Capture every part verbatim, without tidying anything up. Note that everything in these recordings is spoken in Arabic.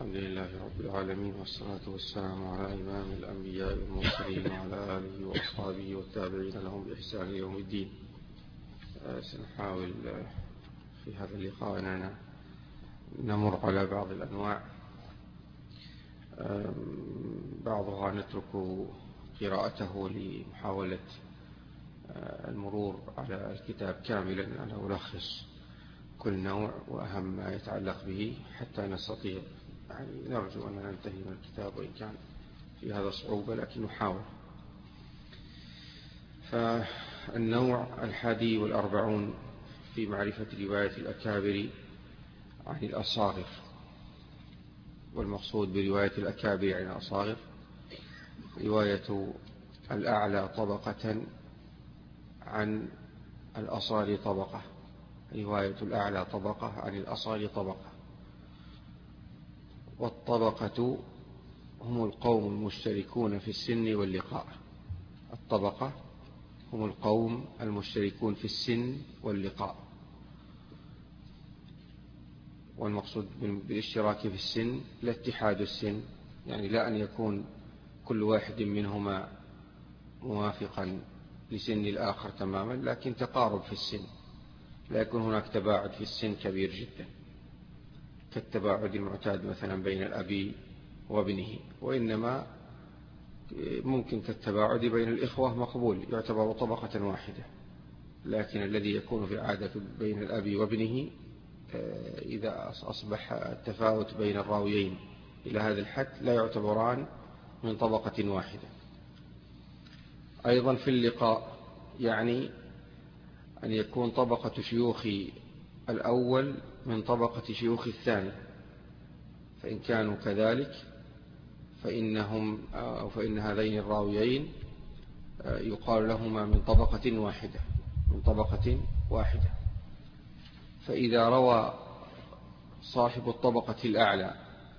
الحمد لله رب العالمين، والصلاة والسلام على إمام الأنبياء والمرسلين وعلى آله وأصحابه والتابعين لهم بإحسان يوم الدين. سنحاول في هذا اللقاء أننا نمر على بعض الأنواع، بعضها نترك قراءته لمحاولة المرور على الكتاب كاملا على ملخص كل نوع وأهم ما يتعلق به حتى نستطيع، يعني نرجو أن ننتهي من الكتاب وإن كان في هذا صعوبة لكن نحاول. فالنوع الحادي والأربعون في معرفة رواية الأكابر عن الأصاغر، والمقصود برواية الأكابر عن الأصاغر رواية الأعلى طبقة عن الأصال طبقة، رواية الأعلى طبقة عن الأصال طبقة. والطبقة هم القوم المشتركون في السن واللقاء، الطبقة هم القوم المشتركون في السن واللقاء، والمقصود بالاشتراك في السن لا اتحاد السن، يعني لا أن يكون كل واحد منهما موافقا لسن الآخر تماما، لكن تقارب في السن، لا يكون هناك تباعد في السن كبير جدا كالتباعد المعتاد مثلا بين الأب وابنه، وإنما ممكن كالتباعد بين الإخوة مقبول يعتبر طبقة واحدة، لكن الذي يكون في العادة بين الأب وابنه إذا أصبح التفاوت بين الراويين إلى هذا الحد لا يعتبران من طبقة واحدة. أيضا في اللقاء يعني أن يكون طبقة شيوخ الأول من طبقة شيوخ الثاني، فإن كانوا كذلك فإنهم أو فإن هذين الراويين يقال لهما من طبقة واحدة من طبقة واحدة. فإذا روى صاحب الطبقة الأعلى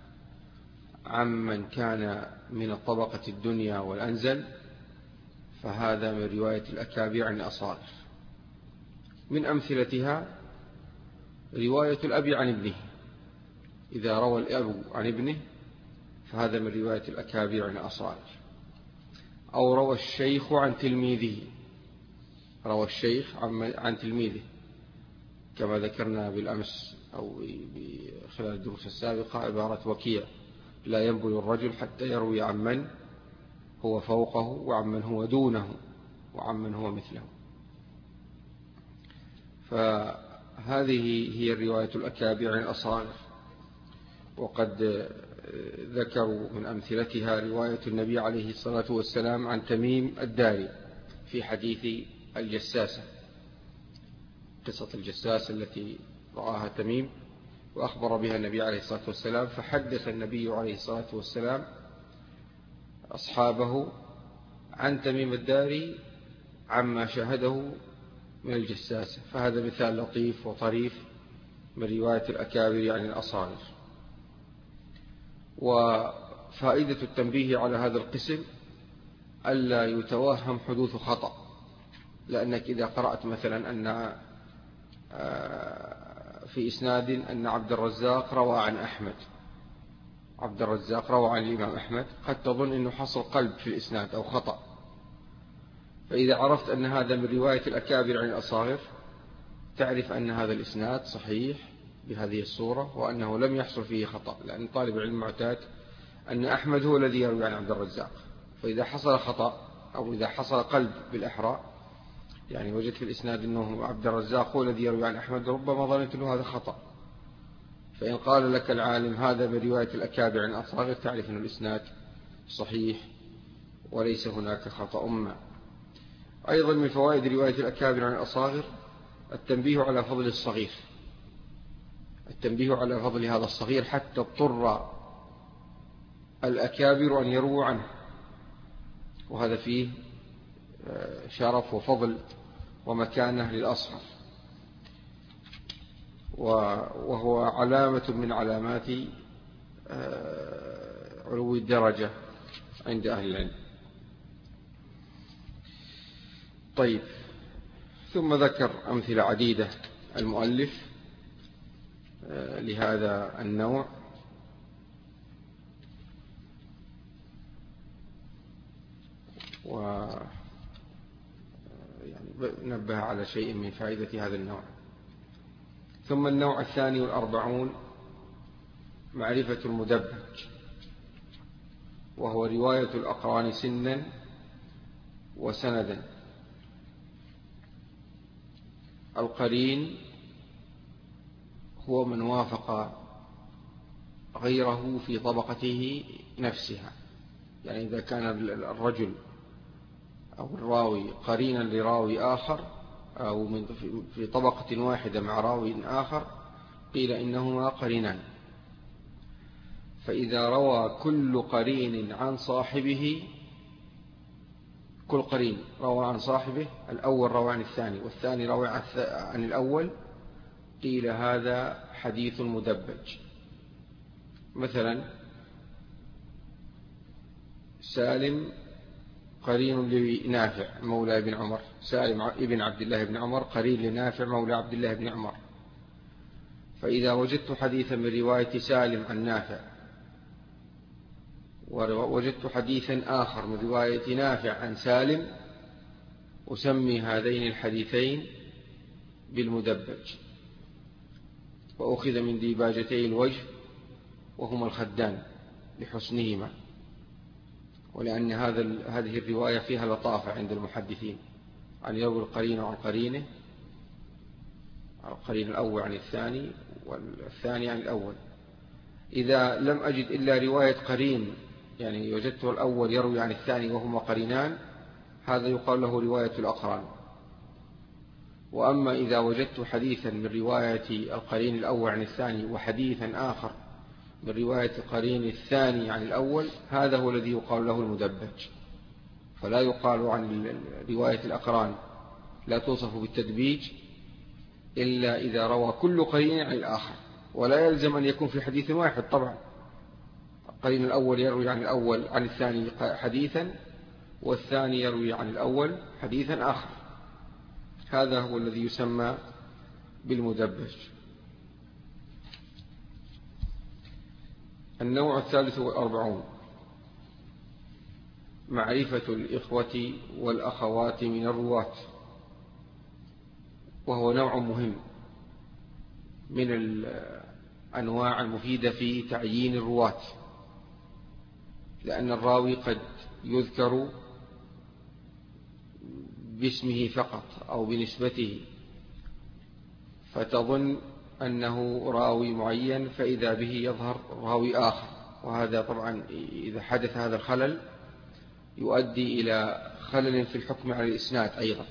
عمن كان من الطبقة الدنيا والأنزل فهذا من رواية الأكابر عن الأصاغر. من أمثلتها رواية الأب عن ابنه، إذا روى الأب عن ابنه فهذا من رواية الأكابر عن الأصاغر. أو روى الشيخ عن تلميذه، روى الشيخ عن تلميذه كما ذكرنا بالأمس أو خلال الدروس السابقة عبارة وكيع: لا ينبل الرجل حتى يروي عمن هو فوقه وعمن هو دونه وعمن هو مثله. فهذه هي الرواية الأكابر عن الأصاغر. وقد ذكروا من أمثلتها رواية النبي عليه الصلاة والسلام عن تميم الداري في حديث الجساسة، قصة الجساسة التي رآها تميم وأخبر بها النبي عليه الصلاة والسلام، فحدث النبي عليه الصلاة والسلام أصحابه عن تميم الداري عما شاهده من الجساسة. فهذا مثال لطيف وطريف من رواية الأكابر عن الأصاغر. وفائدة التنبيه على هذا القسم ألا يتوهم حدوث خطأ، لأنك إذا قرأت مثلا أن في إسناد أن عبد الرزاق روى عن أحمد، عبد الرزاق روى عن الإمام أحمد، قد تظن أنه حصل قلب في الإسناد أو خطأ. فإذا عرفت أن هذا من رواية الأكابر عن الأصاغر تعرف أن هذا الإسناد صحيح بهذه الصورة وأنه لم يحصل فيه خطأ، لأن طالب العلم معتاد أن أحمد هو الذي يروي عن عبد الرزاق، فإذا حصل خطأ أو إذا حصل قلب بالإحراء، يعني وجدت في الإسناد أنه عبد الرزاق هو الذي يروي عن أحمد، ربما ظننت أنه هذا خطأ. فإن قال لك العالم هذا برواية الأكابر عن الأصاغر تعرف أن الإسناد صحيح وليس هناك خطأ ما. أيضا من فوائد رواية الأكابر عن الأصاغر التنبيه على فضل الصغير، التنبيه على فضل هذا الصغير حتى اضطر الأكابر أن يرووا عنه، وهذا فيه شرف وفضل ومكانة للأصغر، وهو علامة من علامات علو الدرجة عند أهل العلم. طيب، ثم ذكر أمثلة عديدة المؤلف لهذا النوع، و يعني نبه على شيء من فائدة هذا النوع. ثم النوع الثاني والأربعون معرفة المدبج، وهو رواية الأقران سنا وسندا. القرين هو من وافق غيره في طبقته نفسها، يعني إذا كان الرجل أو الراوي قرينا لراوي آخر أو من في طبقة واحدة مع راوي آخر قيل إنهما قرينان. فإذا روى كل قرين عن صاحبه، كل قرين روى عن صاحبه، الأول روى عن الثاني والثاني روى عن الأول، قيل هذا حديث مدبج. مثلا سالم قرين لنافع مولى ابن عمر، سالم ابن عبد الله بن عمر قرين لنافع مولى عبد الله بن عمر. فإذا وجدت حديثا من رواية سالم عن نافع ووجدت حديثا آخر من رواية نافع عن سالم، أسمي هذين الحديثين بالمدبج. وأخذ من ديباجتي الوجه وهما الخدان لحسنهما، ولأن هذا هذه الرواية فيها لطافة عند المحدثين، أن يروي القرين عن قرينه، القرين الأول عن الثاني والثاني عن الأول. إذا لم أجد إلا رواية قرين، يعني وجدته الأول يروي عن الثاني وهما قرينان، هذا يقال له رواية الأقران. وأما إذا وجدت حديثا من رواية القرين الأول عن الثاني وحديثا آخر من رواية القرين الثاني عن الأول، هذا هو الذي يقال له المدبج. فلا يقال عن رواية الأقران لا توصف بالتدبيج إلا إذا روى كل قرين عن الآخر، ولا يلزم أن يكون في حديث واحد طبعا. القرين الأول يروي عن الأول عن الثاني حديثا، والثاني يروي عن الأول حديثا آخر، هذا هو الذي يسمى بالمدبج. النوع الثالث والأربعون معرفة الإخوة والأخوات من الرواة، وهو نوع مهم من الأنواع المفيدة في تعيين الرواة، لأن الراوي قد يذكر باسمه فقط أو بنسبته، فتظن أنه راوي معين، فإذا به يظهر راوي آخر، وهذا طبعا إذا حدث هذا الخلل يؤدي إلى خلل في الحكم على الإسناد أيضا.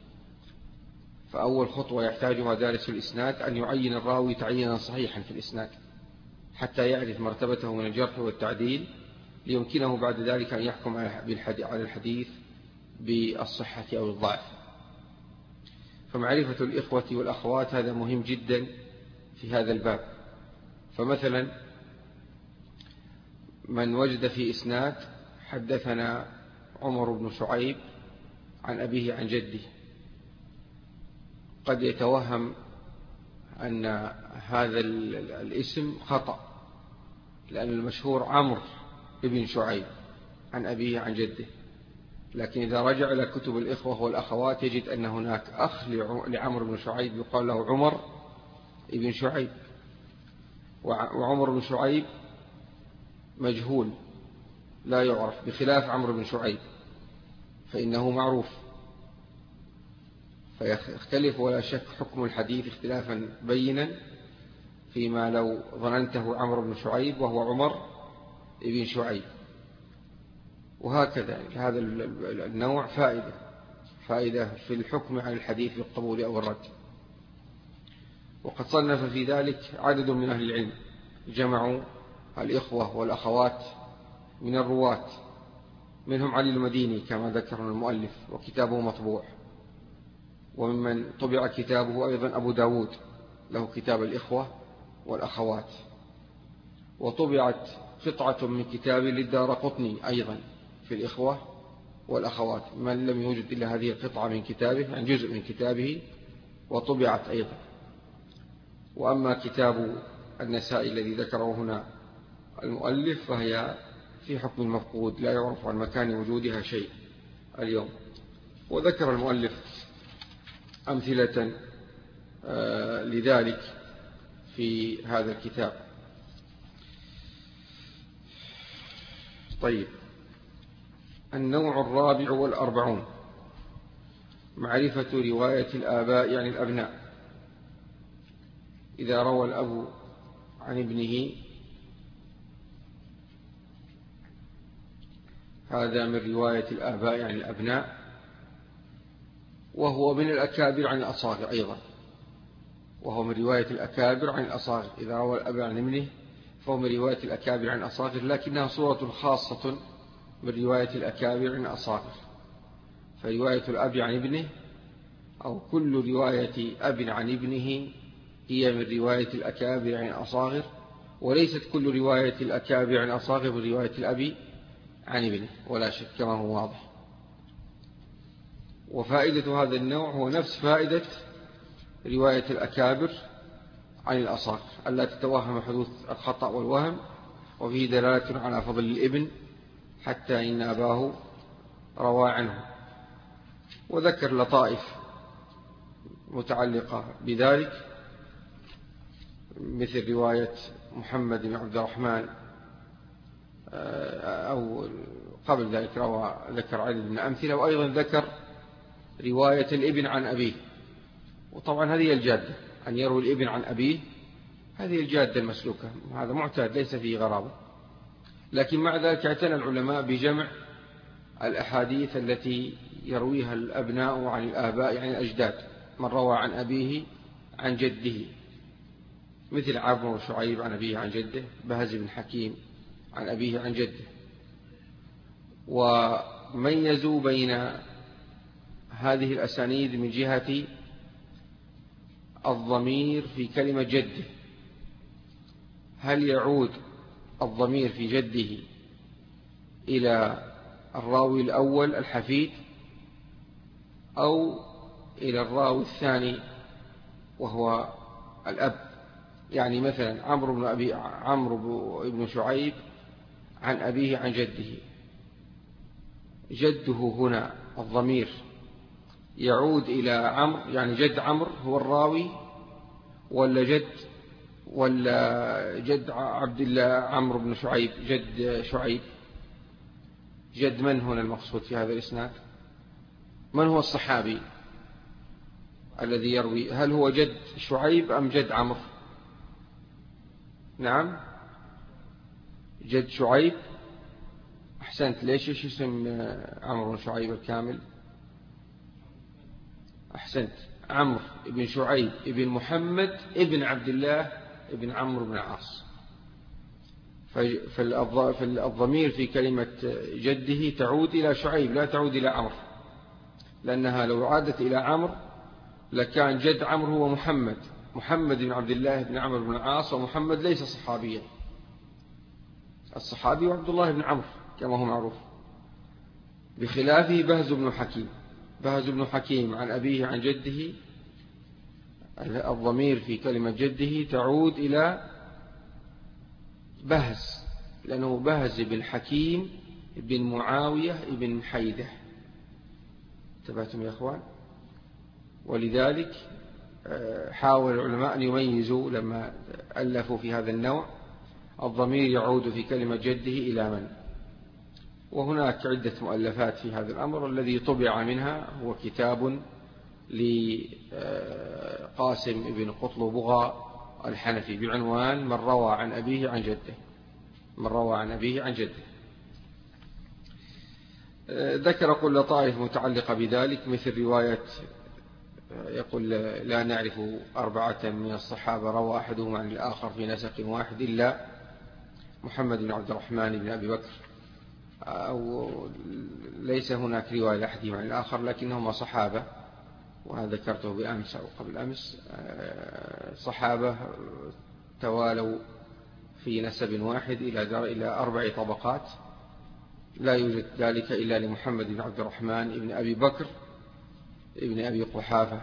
فأول خطوة يحتاجها دارس الإسناد أن يعين الراوي تعيينا صحيحا في الإسناد حتى يعرف مرتبته من الجرح والتعديل، ليمكنه بعد ذلك أن يحكم على الحديث بالصحة أو الضعف. فمعرفة الإخوة والأخوات هذا مهم جدا في هذا الباب. فمثلا من وجد في إسناد حدثنا عمر بن شعيب عن أبيه عن جده، قد يتوهم أن هذا الاسم خطأ، لأن المشهور عمرو بن شعيب عن أبيه عن جده. لكن إذا رجع إلى كتب الإخوة والأخوات يجد أن هناك أخ لعمرو بن شعيب يقال له عمر بن شعيب، وعمر بن شعيب مجهول لا يعرف، بخلاف عمرو بن شعيب فإنه معروف. فيختلف ولا شك حكم الحديث اختلافا بينا فيما لو ظننته عمرو بن شعيب وهو عمر بن شعيب. وهكذا هذا النوع فائدة فائدة في الحكم عن الحديث بالقبول أو الرد. وقد صنف في ذلك عدد من أهل العلم، جمعوا الإخوة والأخوات من الرواة، منهم علي المديني كما ذكر المؤلف وكتابه مطبوع، وممن طبع كتابه أيضا أبو داود له كتاب الإخوة والأخوات، وطبعت قطعة من كتاب للدارقطني أيضا في الإخوة والأخوات، من لم يوجد إلا هذه القطعة من كتابه، يعني جزء من كتابه، وطبعت أيضا. وأما كتاب النسائي الذي ذكره هنا المؤلف فهي في حكم المفقود، لا يعرف عن مكان وجودها شيء، اليوم. وذكر المؤلف أمثلة لذلك في هذا الكتاب. طيب، النوع الرابع والأربعون معرفة رواية الآباء عن الأبناء. إذا روى الأب عن ابنه هذا من رواية الآباء عن الأبناء، وهو من الأكابر عن الأصاغر أيضا، وهو من رواية الأكابر عن الأصاغر. إذا روى الأب عن ابنه فهو من رواية الأكابر عن الأصاغر، لكنها صورة خاصة من رواية الأكابر عن الأصاغر. فرواية الأب عن ابنه أو كل رواية أب عن ابنه هي من رواية الأكابر عن الأصاغر، وليست كل رواية الأكابر عن الأصاغر من رواية الأب عن ابنه، ولا شك كما هو واضح. وفائدة هذا النوع هو نفس فائدة رواية الأكابر عن الأصاغر، ألا تتوهم حدوث الخطأ والوهم، وفيه دلالة على فضل الابن حتى إن أباه روى عنه. وذكر لطائف متعلقة بذلك، مثل رواية محمد بن عبد الرحمن، أو قبل ذلك روى ذكر عدد من أمثلة، وأيضا ذكر رواية الابن عن أبيه. وطبعا هذه الجادة، أن يروي الابن عن أبيه، هذه الجادة المسلوكة، هذا معتاد ليس فيه غرابة. لكن مع ذلك اعتنى العلماء بجمع الأحاديث التي يرويها الأبناء عن الآباء يعني الأجداد، من روى عن أبيه عن جده، مثل عمرو وشعيب عن أبيه عن جده، بهز بن حكيم عن أبيه عن جده. وميزوا بين هذه الأسانيد من جهة الضمير في كلمة جده، هل يعود الضمير في جده إلى الراوي الأول الحفيد أو إلى الراوي الثاني وهو الأب. يعني مثلا عمرو بن أبي عمرو بن شعيب عن أبيه عن جده، جده هنا الضمير يعود إلى عمرو، يعني جد عمرو هو الراوي، ولا جد ولا جد عبد الله عمرو بن شعيب جد شعيب؟ جد من هنا المقصود في هذا الإسناد؟ من هو الصحابي الذي يروي؟ هل هو جد شعيب أم جد عمرو؟ نعم، جد شعيب. أحسنت. ليش إيش اسم عمرو بن شعيب الكامل؟ أحسنت، عمرو بن شعيب ابن محمد ابن عبد الله ابن عمرو بن العاص. فالضمير في كلمة جده تعود إلى شعيب لا تعود إلى عمرو، لأنها لو عادت إلى عمرو لكان جد عمرو هو محمد محمد بن عبد الله بن عمرو بن العاص، ومحمد ليس صحابيا، الصحابي عبد الله بن عمرو كما هو معروف. بخلافه بهز بن حكيم، بهز بن حكيم عن أبيه عن جده، الضمير في كلمة جده تعود إلى بهز، لأنه بهز بن حكيم بن معاوية بن حيدة. انتبهتم يا أخوان؟ ولذلك حاول العلماء أن يميزوا لما ألفوا في هذا النوع الضمير يعود في كلمة جده إلى من. وهناك عدة مؤلفات في هذا الأمر، الذي طبع منها هو كتاب لقاسم بن قطلبغة الحنفي بعنوان من روى عن أبيه عن جده، من روى عن أبيه عن جده. ذكر كل طائف متعلقة بذلك، مثل رواية يقول لا نعرف أربعة من الصحابة روى أحدهم عن الآخر في نسق واحد إلا محمد بن عبد الرحمن بن أبي بكر، أو ليس هناك رواية لأحدهم عن الآخر لكنهما صحابة، وهذا ذكرته بأمس أو قبل أمس، صحابة توالوا في نسب واحد إلى أربع طبقات، لا يوجد ذلك إلا لمحمد بن عبد الرحمن بن أبي بكر ابن أبي قحافة،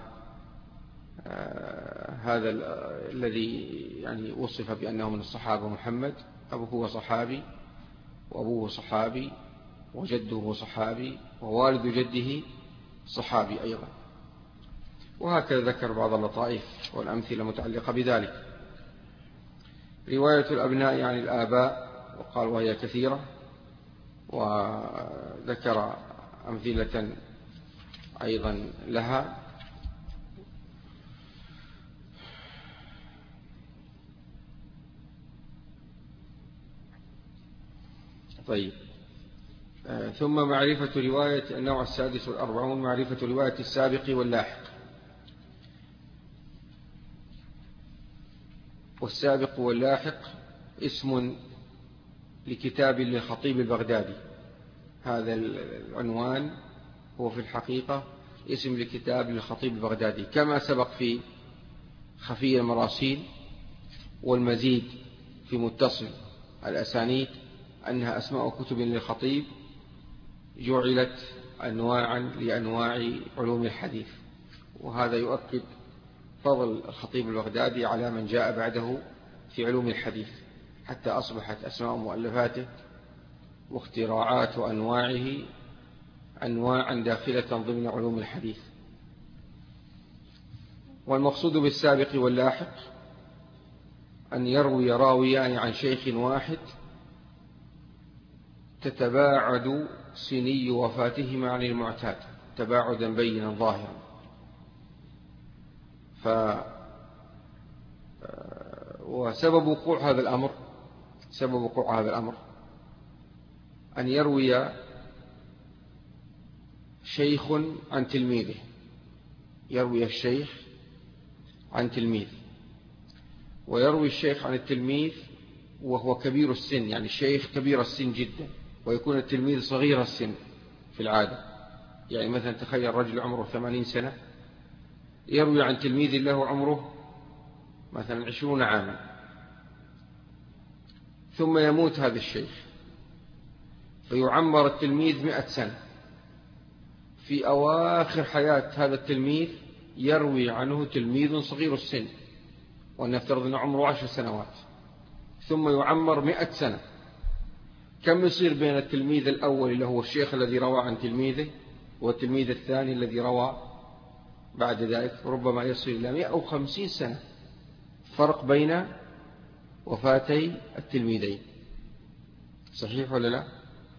هذا الذي يعني وصف بأنه من الصحابة محمد، أبوه هو صحابي وأبوه صحابي وجده صحابي ووالد جده صحابي أيضا. وهكذا ذكر بعض اللطائف والأمثلة المتعلقة بذلك. رواية الأبناء عن الآباء وقال وهي كثيرة، وذكر أمثلة أيضا لها. طيب، ثم معرفة رواية النوع السادس والأربعون، معرفة رواية السابق واللاحق. والسابق واللاحق اسم لكتاب للخطيب البغدادي. هذا العنوان هو في الحقيقة اسم لكتاب للخطيب البغدادي، كما سبق في خفي المراسيل والمزيد في متصل الأسانيد أنها أسماء كتب للخطيب جعلت أنواعا لأنواع علوم الحديث. وهذا يؤكد فضل الخطيب البغدادي على من جاء بعده في علوم الحديث، حتى أصبحت أسماء مؤلفاته واختراعات أنواعه أنواعا داخلة ضمن علوم الحديث. والمقصود بالسابق واللاحق أن يروي راويان عن شيخ واحد تتباعد سني وفاتهما عن المعتاد تباعدا بينا ظاهرا. ف وسبب وقوع هذا الأمر سبب وقوع هذا الأمر أن يروي شيخ عن تلميذه يروي الشيخ عن تلميذ، ويروي الشيخ عن التلميذ وهو كبير السن، يعني الشيخ كبير السن جدا، ويكون التلميذ صغير السن في العادة. يعني مثلا تخيل رجل عمره ثمانين سنة يروي عن تلميذ له عمره مثلا عشرون عاما، ثم يموت هذا الشيخ فيعمر التلميذ مئة سنة. في أواخر حياة هذا التلميذ يروي عنه تلميذ صغير السن، ونفترض أن عمره عشر سنوات، ثم يعمر مئة سنة. كم يصير بين التلميذ الأول اللي هو الشيخ الذي روى عن تلميذه والتلميذ الثاني الذي روى بعد ذلك؟ ربما يصل إلى مئة وخمسين سنة فرق بين وفاتي التلميذين. صحيح ولا لا؟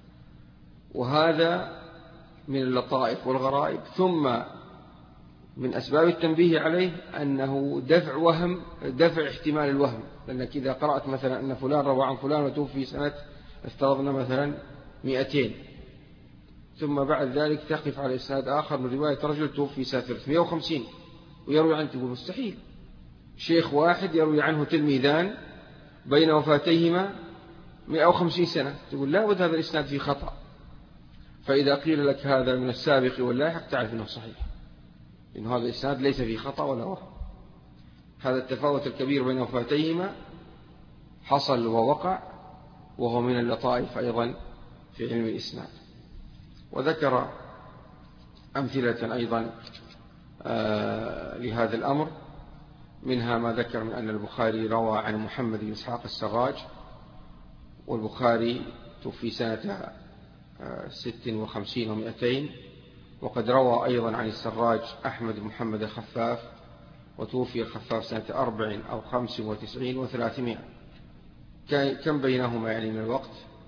وهذا من اللطائف والغرائب. ثم من أسباب التنبيه عليه أنه دفع وهم دفع احتمال الوهم، لأنك إذا قرأت مثلا أن فلان روى عن فلان وتوفي سنة افترضنا مثلا مئتين، ثم بعد ذلك تقف على إسناد آخر من رواية رجل توفي سنة ثلاثمئة وخمسين ويروي عنه، تقول مستحيل. شيخ واحد يروي عنه تلميذان بين وفاتيهما مئة وخمسين سنة، تقول لا بد هذا الإسناد فيه خطأ. فإذا قيل لك هذا من السابق واللاحق تعرف أنه صحيح، إن هذا الإسناد ليس فيه خطأ ولا وهم. هذا التفاوت الكبير بين وفاتيهما حصل ووقع، وهو من اللطائف أيضا في علم الإسناد. وذكر أمثلة أيضا آه لهذا الأمر، منها ما ذكر من أن البخاري روى عن محمد بن إسحاق السراج، والبخاري توفي سنة آه ست وخمسين ومئتين، وقد روى أيضا عن السراج أحمد بن محمد الخفاف، وتوفي الخفاف سنة أربع أو خمس وتسعين وثلاثمائة. كم بينهما يعني من الوقت؟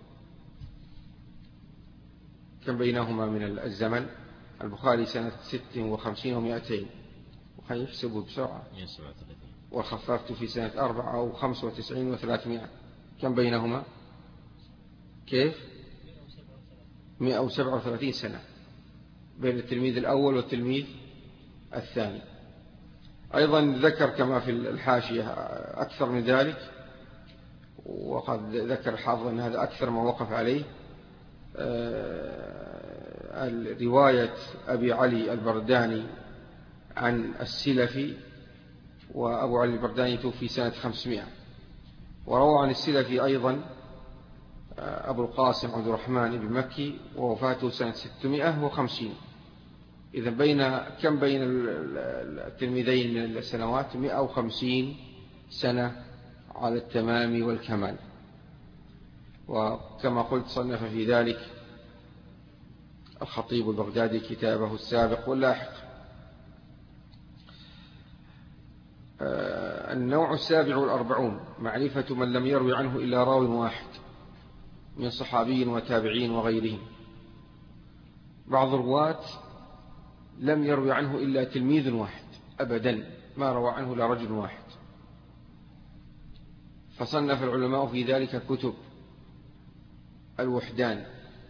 كم بينهما من الزمن؟ البخاري سنة ست وخمسين ومئتين، وخي يحسبه بسرعة، والخفاف توفي سنة أربع أو خمس وتسعين وثلاثمائة. كم بينهما؟ كيف؟ مئة وسبعة وثلاثين سنة بين التلميذ الأول والتلميذ الثاني. أيضا ذكر كما في الحاشية أكثر من ذلك، وقد ذكر الحافظ أن هذا أكثر ما وقف عليه. رواية أبي علي البرداني عن السلفي، وأبو علي البرداني توفي سنة خمسمائة، وروى عن السلفي أيضا أبو القاسم عبد الرحمن بن مكي ووفاته سنة ستمائة وخمسين. إذا بين كم بين التلميذين من السنوات؟ مئة وخمسين سنة على التمام والكمال. وكما قلت صنف في ذلك الخطيب البغدادي كتابه السابق واللاحق. النوع السابع والأربعون معرفة من لم يروي عنه إلا راو واحد من صحابي وتابعين وغيرهم. بعض الرواة لم يروي عنه إلا تلميذ واحد أبدا، ما روى عنه إلا رجل واحد، فصنف العلماء في ذلك كتب الوحدان،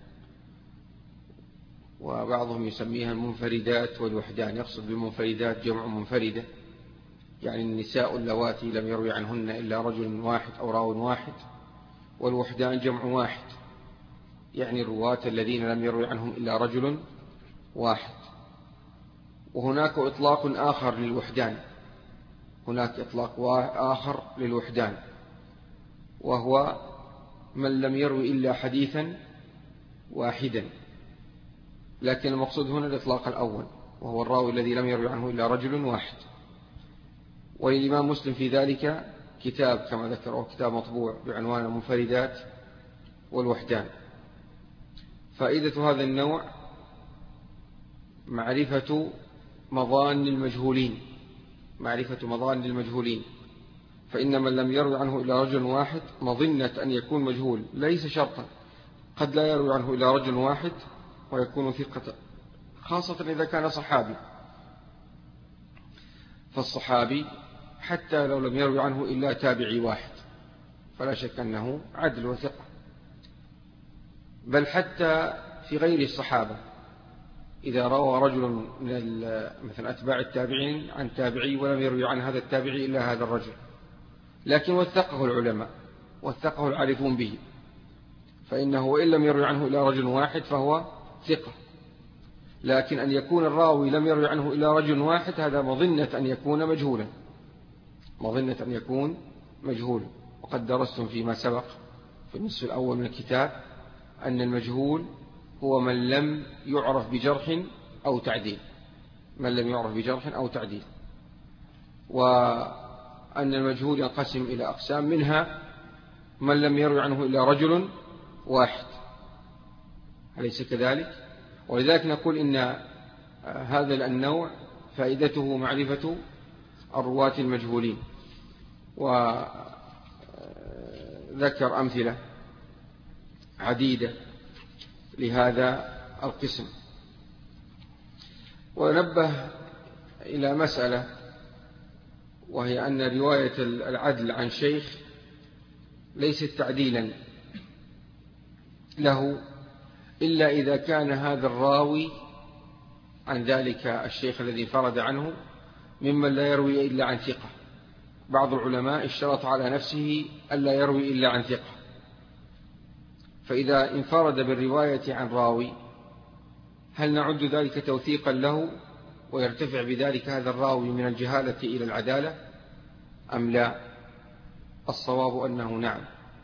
وبعضهم يسميها المنفردات والوحدان، يقصد بالمنفردات جمع منفردة، يعني النساء اللواتي لم يروي عنهن إلا رجل واحد أو راو واحد، والوحدان جمع واحد، يعني الرواة الذين لم يروي عنهم إلا رجل واحد. وهناك إطلاق آخر للوحدان، هناك إطلاق آخر للوحدان، وهو من لم يروي إلا حديثا واحدا، لكن المقصود هنا الإطلاق الأول، وهو الراوي الذي لم يروي عنه إلا رجل واحد. وللإمام مسلم في ذلك كتاب كما ذكره، كتاب مطبوع بعنوان المنفردات والوحدان. فائدة هذا النوع معرفة مظان المجهولين، معرفة مظان المجهولين، فإن من لم يروي عنه إلا رجل واحد مظنة أن يكون مجهول ليس شرطا، قد لا يروي عنه إلا رجل واحد ويكون ثقة، خاصة إذا كان صحابي. فالصحابي حتى لو لم يروي عنه إلا تابعي واحد فلا شك أنه عدل وثقة، بل حتى في غير الصحابة إذا روى رجل من مثل أتباع التابعين عن تابعي ولم يروي عن هذا التابعي إلا هذا الرجل، لكن وثقه العلماء وثقه العارفون به، فإنه وإن لم يروي عنه إلا رجل واحد فهو ثقة. لكن أن يكون الراوي لم يروي عنه إلا رجل واحد هذا مظنة أن يكون مجهولا، مظنة أن يكون مجهولا. وقد درستم فيما سبق في النصف الأول من الكتاب أن المجهول هو من لم يعرف بجرح أو تعديل، من لم يعرف بجرح أو تعديل، وأن المجهول ينقسم إلى أقسام، منها من لم يروي عنه إلا رجل واحد، أليس كذلك؟ ولذلك نقول إن هذا النوع فائدته معرفة الرواة المجهولين، وذكر أمثلة عديدة لهذا القسم. ونبه إلى مسألة، وهي أن رواية العدل عن شيخ ليست تعديلا له إلا إذا كان هذا الراوي عن ذلك الشيخ الذي انفرد عنه ممن لا يروي إلا عن ثقة. بعض العلماء اشترط على نفسه ألا يروي إلا عن ثقة، فإذا انفرد بالرواية عن راوي هل نعد ذلك توثيقا له ويرتفع بذلك هذا الراوي من الجهالة إلى العدالة أم لا؟ الصواب أنه نعم،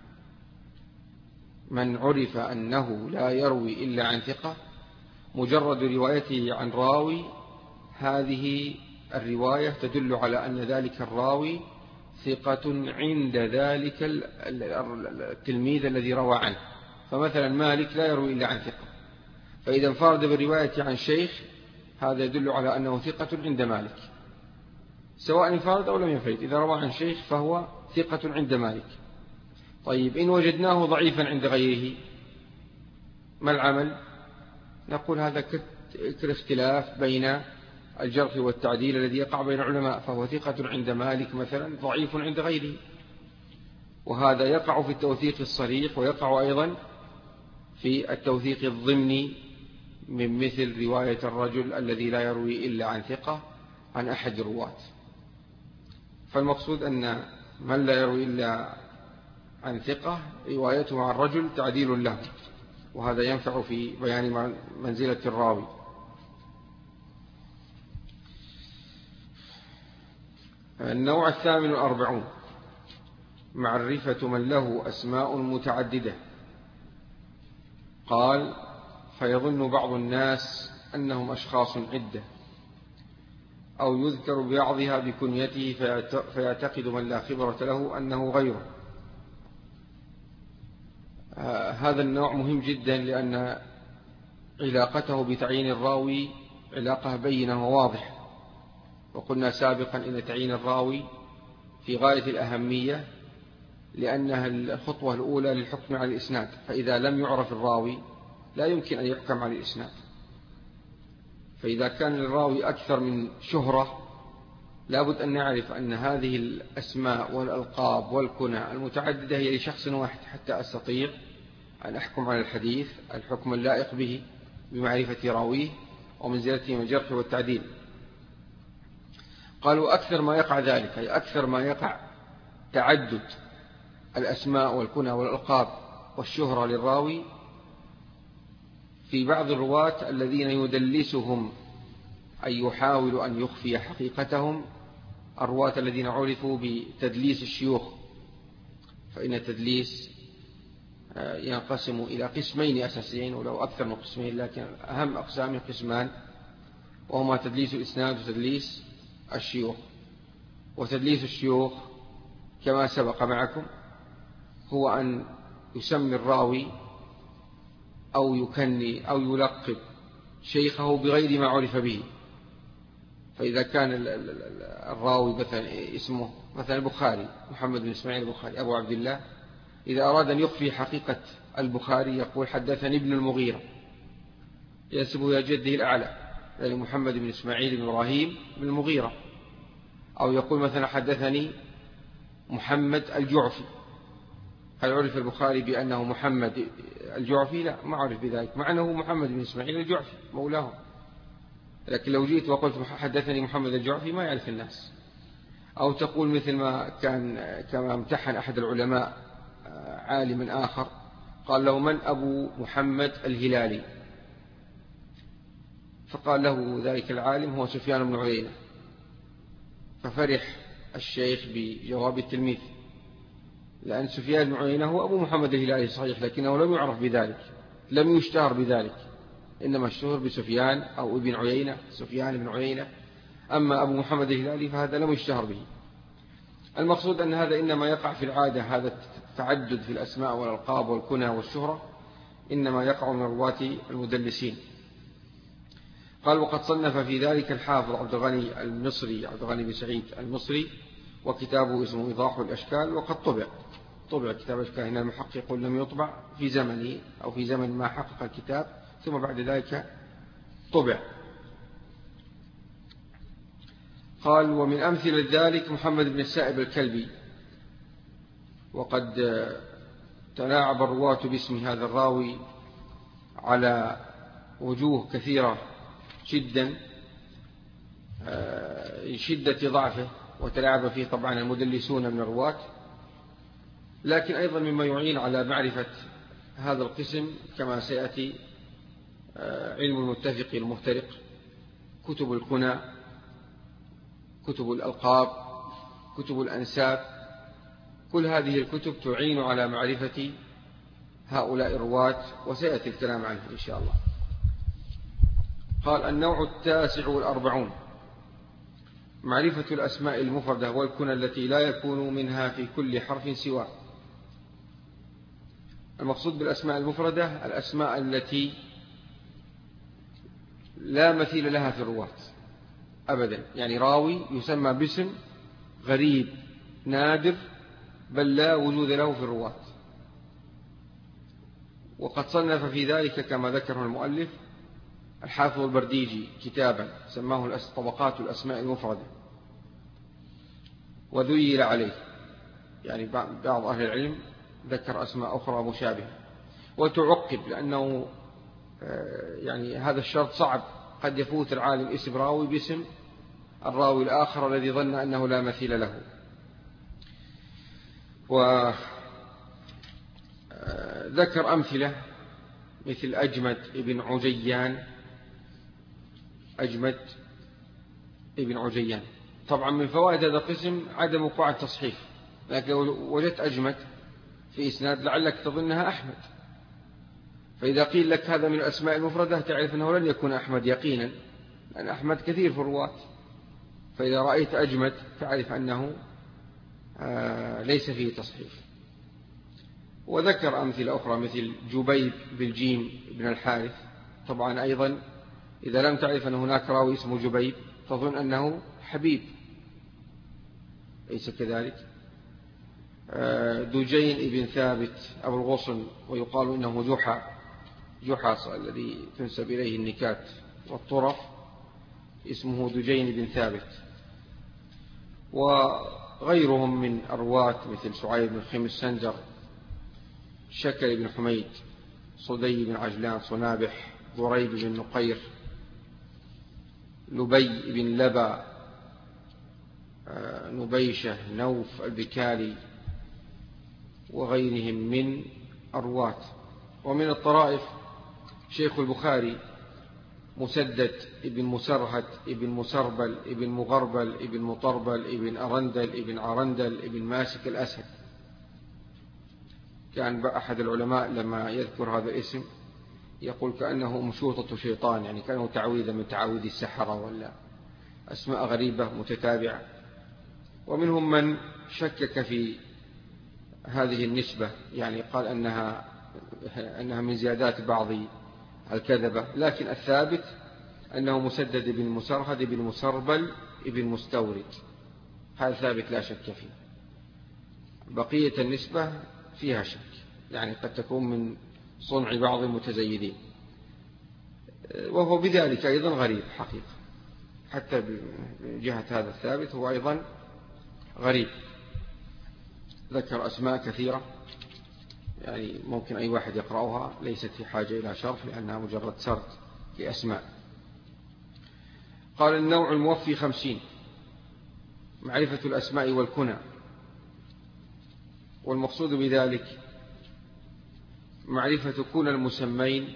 من عرف أنه لا يروي إلا عن ثقة مجرد روايته عن راوي هذه الرواية تدل على أن ذلك الراوي ثقة عند ذلك التلميذ الذي روى عنه. فمثلا مالك لا يروي إلا عن ثقة، فإذا انفرد بالرواية عن شيخ هذا يدل على أنه ثقة عند مالك، سواء انفرد أو لم ينفرد، إذا روى عن شيخ فهو ثقة عند مالك. طيب إن وجدناه ضعيفا عند غيره ما العمل؟ نقول هذا كالاختلاف بين الجرح والتعديل الذي يقع بين العلماء، فهو ثقة عند مالك مثلا ضعيف عند غيره، وهذا يقع في التوثيق الصريح ويقع أيضا في التوثيق الضمني من مثل رواية الرجل الذي لا يروي إلا عن ثقة عن أحد الرواة. فالمقصود أن من لا يروي إلا عن ثقة روايته عن رجل تعديل له، وهذا ينفع في بيان منزلة الراوي. النوع الثامن والأربعون معرفة من له أسماء متعددة. قال: فيظن بعض الناس أنهم أشخاص عدة، أو يذكر ببعضها بكنيته فيعتقد من لا خبرة له أنه غيره. هذا النوع مهم جدا، لأن علاقته بتعيين الراوي علاقة بينة وواضحة. وقلنا سابقا إن تعيين الراوي في غاية الأهمية، لأنها الخطوة الأولى للحكم على الإسناد، فإذا لم يعرف الراوي لا يمكن أن يحكم على الإسناد. فإذا كان الراوي أكثر من شهرة لابد أن نعرف أن هذه الأسماء والألقاب والكنى المتعددة هي لشخص واحد حتى أستطيع أن أحكم على الحديث الحكم اللائق به بمعرفة راويه ومنزلته من الجرح والتعديل. قالوا أكثر ما يقع ذلك، أي أكثر ما يقع تعدد الأسماء والكنى والألقاب والشهرة للراوي في بعض الرواة الذين يدلسهم أي يحاول أن يخفي حقيقتهم، الرواة الذين عرفوا بتدليس الشيوخ. فإن التدليس ينقسم إلى قسمين أساسيين ولو أكثر من قسمين، لكن أهم أقسام قسمان، وهما تدليس الإسناد وتدليس الشيوخ. وتدليس الشيوخ كما سبق معكم هو أن يسمي الراوي أو يكني أو يلقب شيخه بغير ما عرف به. فإذا كان الراوي مثلا اسمه مثلا البخاري محمد بن إسماعيل البخاري أبو عبد الله، إذا أراد أن يخفي حقيقة البخاري يقول حدثني ابن المغيرة ينسبه إلى جده الأعلى، يعني محمد بن إسماعيل بن إبراهيم بن المغيرة. أو يقول مثلا حدثني محمد الجعفي، هل عرف البخاري بأنه محمد الجعفي؟ لا، ما عرف بذلك، مع أنه محمد بن إسماعيل الجعفي مولاه. لكن لو جئت وقلت حدثني محمد الجعفي ما يعرف الناس. أو تقول مثل ما كان كما امتحن أحد العلماء عالما آخر قال له من أبو محمد الهلالي، فقال له ذلك العالم هو سفيان بن عيينة، ففرح الشيخ بجواب التلميذ، لأن سفيان بن عيينة هو أبو محمد الهلالي صحيح، لكنه لم يعرف بذلك، لم يشتهر بذلك، إنما اشتهر بسفيان أو ابن عيينة، سفيان بن عيينة. أما أبو محمد الهلالي فهذا لم يشتهر به. المقصود أن هذا إنما يقع في العادة، هذا التعدد في الأسماء والألقاب والكنى والشهرة إنما يقع من الرواة المدلسين. قال وقد صنف في ذلك الحافظ عبد الغني المصري عبد الغني بن سعيد المصري، وكتابه اسمه إيضاح الأشكال، وقد طبع طبع كتاب الأشكال. هنا المحقق يقول لم يطبع في زمنه أو في زمن ما حقق الكتاب، ثم بعد ذلك طبع. قال ومن أمثلة ذلك محمد بن السائب الكلبي، وقد تلاعب الرواة باسم هذا الراوي على وجوه كثيرة جدا شدة ضعفه، وتلاعب فيه طبعا المدلسون من الرواة. لكن أيضا مما يعين على معرفة هذا القسم كما سيأتي علم المتفق المفترق، كتب الكنى، كتب الألقاب، كتب الأنساب، كل هذه الكتب تعين على معرفة هؤلاء الرواة، وسيأتي الكلام عنه إن شاء الله. قال النوع التاسع والأربعون معرفة الأسماء المفردة والكنى التي لا يكون منها في كل حرف سواه. المقصود بالأسماء المفردة الأسماء التي لا مثيل لها في الرواة أبدا، يعني راوي يسمى باسم غريب نادر بل لا وجود له في الرواة. وقد صنف في ذلك كما ذكره المؤلف الحافظ البرديجي كتابا سماه طبقات الأسماء المفردة، وذيل عليه، يعني بعض أهل العلم ذكر أسماء أخرى مشابهة وتعقب، لأنه يعني هذا الشرط صعب، قد يفوت العالم اسم راوي باسم الراوي الآخر الذي ظن أنه لا مثيل له. وذكر أمثلة مثل أجمد ابن عجيان، أجمد ابن عجيان. طبعا من فوائد هذا القسم عدم وقوع التصحيف، لكن لو وجدت أجمد في إسناد لعلك تظنها أحمد، فإذا قيل لك هذا من الأسماء المفردة تعرف أنه لن يكون أحمد يقينا، لأن أحمد كثير في الرواة. فإذا رأيت أجمد تعرف أنه ليس فيه تصحيف. وذكر أمثلة أخرى مثل جبيب بالجيم بن الحارث، طبعا أيضا إذا لم تعرف أن هناك راوي اسمه جبيب تظن أنه حبيب، ليس كذلك. دجين ابن ثابت أبو الغصن، ويقال إنه جحا جحا الذي تنسب إليه النكات والطرف، اسمه دجين بن ثابت. وغيرهم من أرواة مثل سعيد بن خيم السنجر، شكل بن حميد، صدي بن عجلان، صنابح، ضريب بن نقير، لبي بن لبا، نبيشة، نوف البكالي، وغيرهم من أرواة. ومن الطرائف شيخ البخاري مسدد ابن مسرهد ابن مسربل ابن مغربل ابن مطربل ابن أرندل ابن عرندل ابن ماسك الأسد. كان أحد العلماء لما يذكر هذا الاسم يقول كأنه مشوطة شيطان، يعني كأنه تعويذة من تعويذ السحرة، ولا أسماء غريبة متتابعة. ومنهم من شكك في هذه النسبة، يعني قال أنها أنها من زيادات بعض الكذبة، لكن الثابت أنه مسدد بن مسرهد بن مسربل بن مستورد، هذا ثابت لا شك فيه. بقية النسبة فيها شك، يعني قد تكون من صنع بعض المتزيدين، وهو بذلك أيضا غريب حقيقة، حتى بجهة هذا الثابت هو أيضا غريب. ذكر أسماء كثيرة يعني ممكن أي واحد يقرأها، ليست في حاجة إلى شرح لأنها مجرد سرد لأسماء. قال النوع الموفي خمسين: معرفة الأسماء والكنى، والمقصود بذلك معرفة كنى المسمين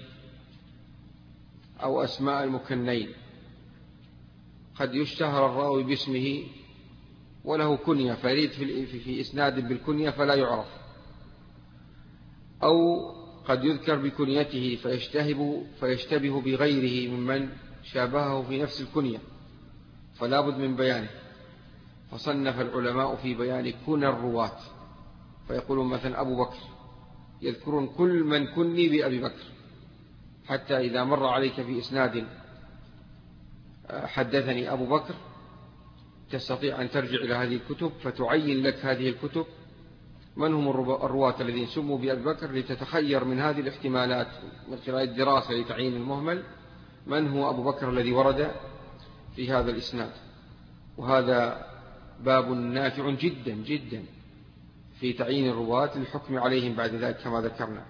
أو أسماء المكنين. قد يشتهر الراوي باسمه وله كنية فيريد في إسناد بالكنية فلا يعرف، أو قد يذكر بكنيته فيشتهب فيشتبه بغيره ممن شابهه في نفس الكنية فلا بد من بيانه. فصنف العلماء في بيان كنى الرواة، فيقولون مثلا أبو بكر، يذكرون كل من كني بأبي بكر، حتى إذا مر عليك في إسناد حدثني أبو بكر تستطيع أن ترجع إلى هذه الكتب فتعين لك هذه الكتب من هم الرواة الذين سموا بأبي بكر، لتتخير من هذه الاحتمالات من خلال الدراسة لتعيين المهمل من هو أبو بكر الذي ورد في هذا الإسناد. وهذا باب نافع جدا جدا في تعيين الرواة للحكم عليهم بعد ذلك كما ذكرنا.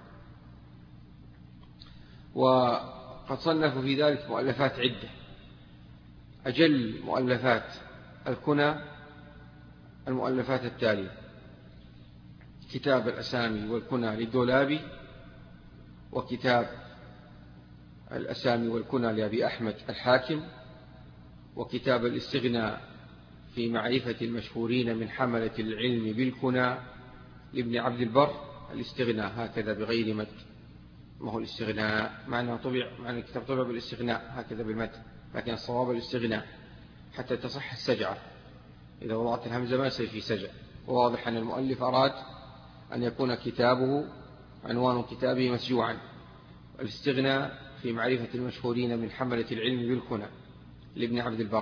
وقد صنفوا في ذلك مؤلفات عدة. أجل مؤلفات الكنى المؤلفات التالية: كتاب الأسامي والكنى للدولابي، وكتاب الأسامي والكنى لأبي أحمد الحاكم، وكتاب الاستغناء في معرفة المشهورين من حملة العلم بالكنى لابن عبد البر. الاستغناء هكذا بغير مد، ما هو الاستغناء معنى طبع معنى الكتاب طبع بالاستغناء هكذا بالمد، لكن الصواب الاستغناء حتى تصح السجعة، إذا وضعت الهمزة ما يصير في سجع. وواضح أن المؤلف أراد أن يكون كتابه عنوان كتابه مسجوعا: الاستغناء في معرفة المشهورين من حملة العلم بالكنى لابن عبد البر.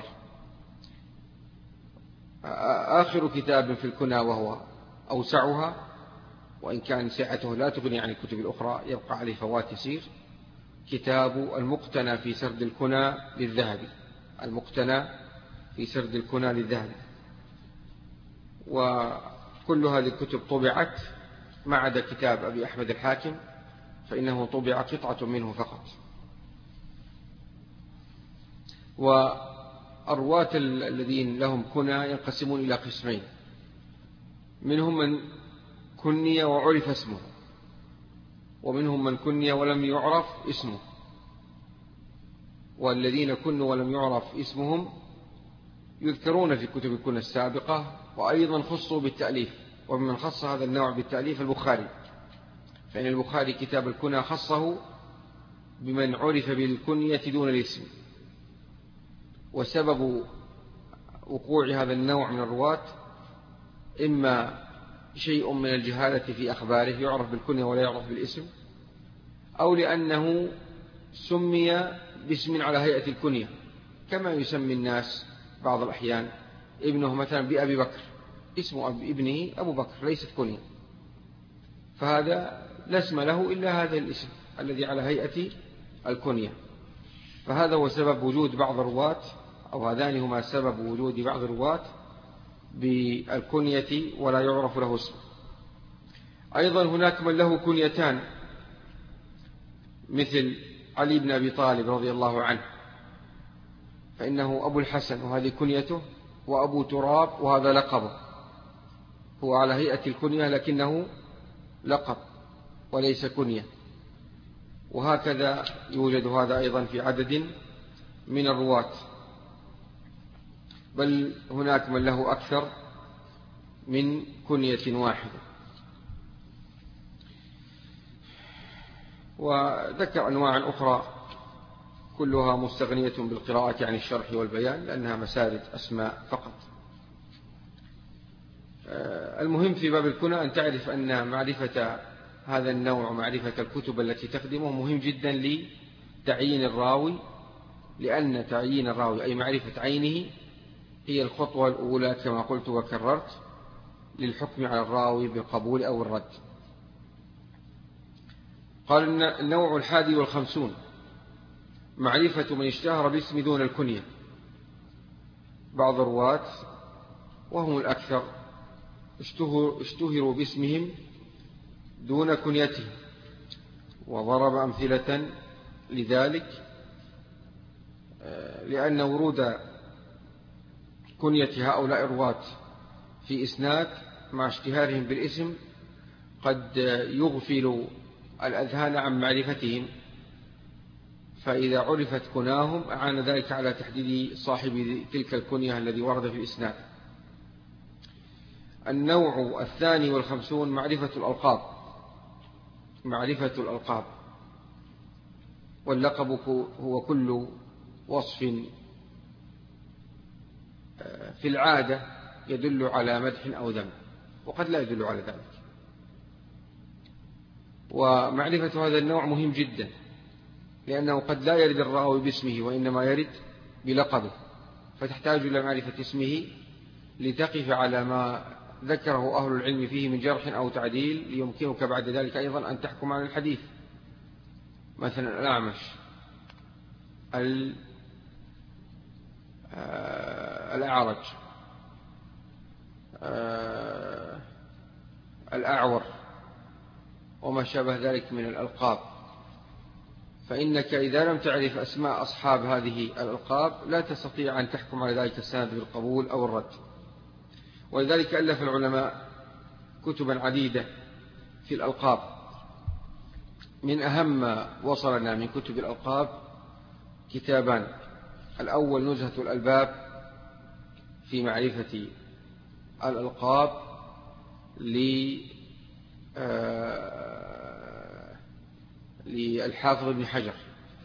آخر كتاب في الكنى وهو أوسعها، وإن كان سعته لا تغني عن الكتب الأخرى يبقى عليه فوات يسير، كتاب المقتنى في سرد الكنى للذهبي. المقتنى في سرد الكنى للذهبي. وكل هذه الكتب طبعت ما عدا كتاب أبي أحمد الحاكم فإنه طبع قطعة منه فقط. وأرواة الذين لهم كنى ينقسمون إلى قسمين: منهم من كني وعرف اسمه، ومنهم من كني ولم يعرف اسمه. والذين كنوا ولم يعرف اسمهم يذكرون في كتب الكنى السابقة، وأيضا خصوا بالتأليف. ومن خص هذا النوع بالتأليف البخاري، فإن البخاري كتاب الكنى خصه بمن عرف بالكنية دون الاسم. وسبب وقوع هذا النوع من الرواة إما شيء من الجهالة في أخباره، يعرف بالكنية ولا يعرف بالاسم، أو لأنه سمي باسم على هيئة الكنية، كما يسمي الناس بعض الأحيان ابنه مثلا بأبي بكر، اسم ابنه أبو بكر ليست كنية، فهذا لا اسم له إلا هذا الاسم الذي على هيئة الكنية. فهذا هو سبب وجود بعض الرواة، أو هذان هما سبب وجود بعض الرواة بالكنية ولا يعرف له اسم. أيضا هناك من له كنيتان، مثل علي بن أبي طالب رضي الله عنه، فإنه أبو الحسن وهذه كنيته، وأبو تراب وهذا لقبه، هو على هيئة الكنية لكنه لقب وليس كنية. وهكذا يوجد هذا أيضا في عدد من الرواة، بل هناك من له أكثر من كنية واحدة. وذكر أنواع أخرى كلها مستغنية بالقراءة عن الشرح والبيان لأنها مسارد أسماء فقط. المهم في باب الكنى أن تعرف أن معرفة هذا النوع ومعرفة الكتب التي تخدمه مهم جدا لتعيين الراوي، لأن تعيين الراوي أي معرفة عينه هي الخطوة الأولى كما قلت وكررت للحكم على الراوي بالقبول أو الرد. قال النوع الحادي والخمسون معرفة من اشتهر باسم دون الكنية. بعض الرواة وهم الأكثر اشتهروا باسمهم دون كنيته، وضرب أمثلة لذلك لأن ورود كنية هؤلاء الرواة في إسناد مع اشتهارهم بالاسم قد يغفل الأذهان عن معرفتهم، فإذا عرفت كناهم أعان ذلك على تحديد صاحب تلك الكنية الذي ورد في الإسناد. النوع الثاني والخمسون معرفة الألقاب. معرفة الألقاب، واللقب هو كل وصف في العادة يدل على مدح أو ذم، وقد لا يدل على ذلك. ومعرفة هذا النوع مهم جدا، لأنه قد لا يرد الراوي باسمه وإنما يرد بلقبه، فتحتاج إلى معرفة اسمه لتقف على ما ذكره أهل العلم فيه من جرح أو تعديل، ليمكنك بعد ذلك أيضا أن تحكم على الحديث. مثلا الأعمش، الأعرج، الأعور، وما شابه ذلك من الألقاب، فإنك إذا لم تعرف أسماء أصحاب هذه الألقاب لا تستطيع أن تحكم على ذلك السند بالقبول أو الرد. ولذلك ألف العلماء كتبا عديدة في الألقاب. من أهم ما وصلنا من كتب الألقاب كتابان: الأول نزهة الألباب في معرفة الألقاب للحافظ ابن حجر،